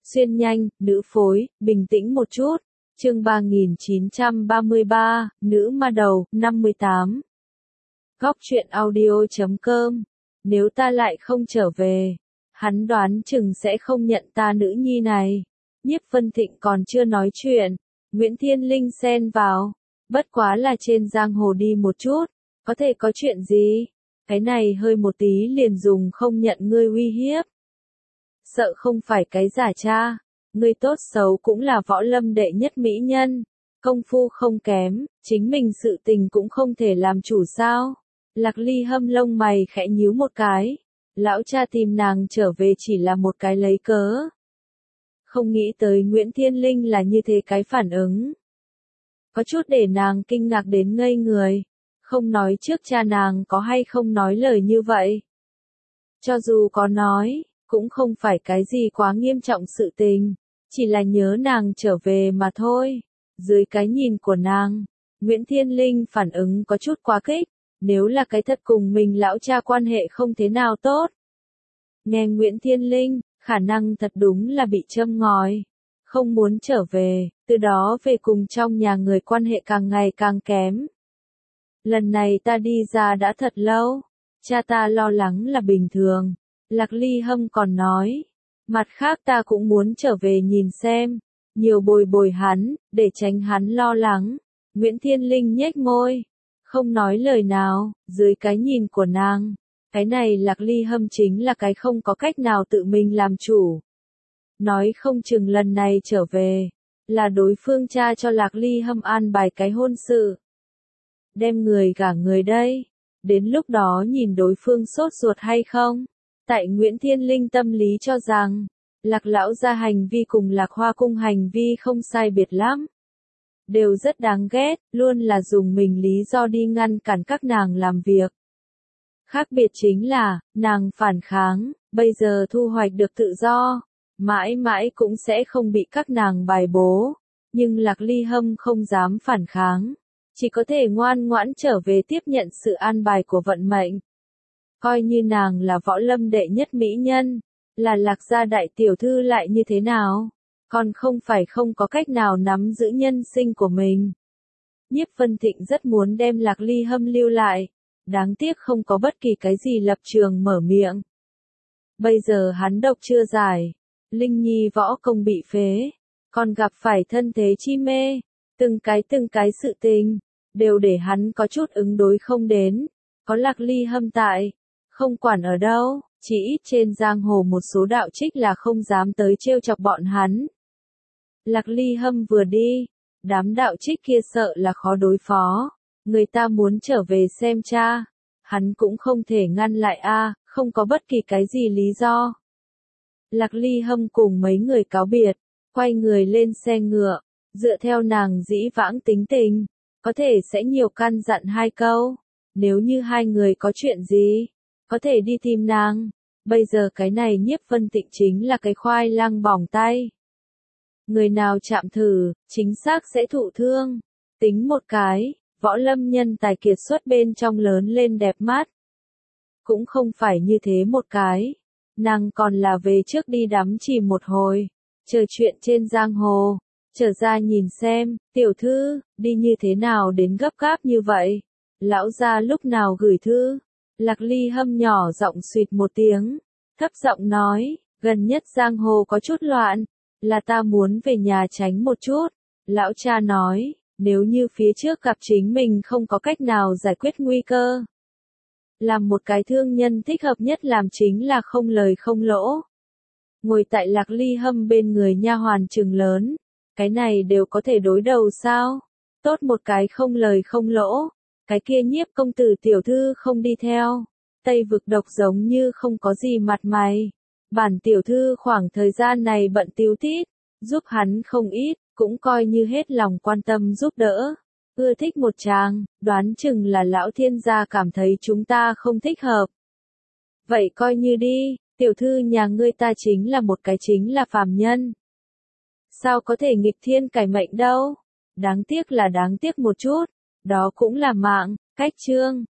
Xuyên nhanh, nữ phối, bình tĩnh một chút. Chương 3933, nữ ma đầu, 58. Góc truyện audio.com. Nếu ta lại không trở về, hắn đoán chừng sẽ không nhận ta nữ nhi này. Nhiếp Vân Thịnh còn chưa nói chuyện, Nguyễn Thiên Linh xen vào. Bất quá là trên giang hồ đi một chút, có thể có chuyện gì? Cái này hơi một tí liền dùng không nhận ngươi uy hiếp. Sợ không phải cái giả cha, ngươi tốt xấu cũng là võ lâm đệ nhất mỹ nhân, công phu không kém, chính mình sự tình cũng không thể làm chủ sao? Lạc Ly hâm lông mày khẽ nhíu một cái, lão cha tìm nàng trở về chỉ là một cái lấy cớ. Không nghĩ tới Nguyễn Thiên Linh là như thế cái phản ứng. Có chút để nàng kinh ngạc đến ngây người, không nói trước cha nàng có hay không nói lời như vậy. Cho dù có nói, cũng không phải cái gì quá nghiêm trọng sự tình, chỉ là nhớ nàng trở về mà thôi. Dưới cái nhìn của nàng, Nguyễn Thiên Linh phản ứng có chút quá kích, nếu là cái thật cùng mình lão cha quan hệ không thế nào tốt. Nghe Nguyễn Thiên Linh, khả năng thật đúng là bị châm ngòi, không muốn trở về, từ đó về cùng trong nhà người quan hệ càng ngày càng kém. Lần này ta đi ra đã thật lâu, cha ta lo lắng là bình thường. Lạc Ly hâm còn nói, mặt khác ta cũng muốn trở về nhìn xem, nhiều bồi bồi hắn, để tránh hắn lo lắng. Nguyễn Thiên Linh nhếch môi, không nói lời nào, dưới cái nhìn của nàng, cái này Lạc Ly hâm chính là cái không có cách nào tự mình làm chủ. Nói không chừng lần này trở về, là đối phương cha cho Lạc Ly hâm an bài cái hôn sự. Đem người gả người đây, đến lúc đó nhìn đối phương sốt ruột hay không. Tại Nguyễn Thiên Linh tâm lý cho rằng, Lạc lão gia hành vi cùng Lạc Hoa cung hành vi không sai biệt lắm. Đều rất đáng ghét, luôn là dùng mình lý do đi ngăn cản các nàng làm việc. Khác biệt chính là, nàng phản kháng, bây giờ thu hoạch được tự do, mãi mãi cũng sẽ không bị các nàng bài bố. Nhưng Lạc Ly hâm không dám phản kháng, chỉ có thể ngoan ngoãn trở về tiếp nhận sự an bài của vận mệnh. Coi như nàng là võ lâm đệ nhất mỹ nhân, là Lạc gia đại tiểu thư lại như thế nào, còn không phải không có cách nào nắm giữ nhân sinh của mình. Nhiếp Vân Thịnh rất muốn đem Lạc Ly hâm lưu lại, đáng tiếc không có bất kỳ cái gì lập trường mở miệng. Bây giờ hắn độc chưa giải, Linh Nhi võ công bị phế, còn gặp phải thân thế chi mê, từng cái sự tình, đều để hắn có chút ứng đối không đến. Có Lạc Ly hâm tại, không quản ở đâu, chỉ ít trên giang hồ một số đạo trích là không dám tới trêu chọc bọn hắn. Lạc Ly hâm vừa đi, đám đạo trích kia sợ là khó đối phó, người ta muốn trở về xem cha, hắn cũng không thể ngăn lại không có bất kỳ cái gì lý do. Lạc Ly hâm cùng mấy người cáo biệt, quay người lên xe ngựa, dựa theo nàng dĩ vãng tính tình, có thể sẽ nhiều căn dặn hai câu, nếu như hai người có chuyện gì, có thể đi tìm nàng. Bây giờ cái này Nhiếp Vân Thịnh chính là cái khoai lang bỏng tay. Người nào chạm thử, chính xác sẽ thụ thương. Tính một cái, võ lâm nhân tài kiệt xuất bên trong lớn lên đẹp mắt. Cũng không phải như thế một cái. Nàng còn là về trước đi đắm chìm một hồi, chờ chuyện trên giang hồ, trở ra nhìn xem, tiểu thư, đi như thế nào đến gấp gáp như vậy? Lão gia lúc nào gửi thư? Lạc Ly hâm nhỏ giọng xuyệt một tiếng, thấp giọng nói, gần nhất giang hồ có chút loạn, là ta muốn về nhà tránh một chút. Lão cha nói, nếu như phía trước gặp chính mình không có cách nào giải quyết nguy cơ, làm một cái thương nhân thích hợp nhất làm chính là không lời không lỗ. Ngồi tại Lạc Ly hâm bên người nha hoàn trừng lớn, cái này đều có thể đối đầu sao? Tốt một cái không lời không lỗ, cái kia Nhiếp công tử tiểu thư không đi theo, Tây vực độc giống như không có gì mặt mày. Bản tiểu thư khoảng thời gian này bận tíu tít, giúp hắn không ít, cũng coi như hết lòng quan tâm giúp đỡ. Ưa thích một chàng, đoán chừng là lão thiên gia cảm thấy chúng ta không thích hợp. Vậy coi như đi, tiểu thư nhà ngươi ta chính là một cái chính là phàm nhân. Sao có thể nghịch thiên cải mệnh đâu? Đáng tiếc là đáng tiếc một chút, đó cũng là mạng. Cách chương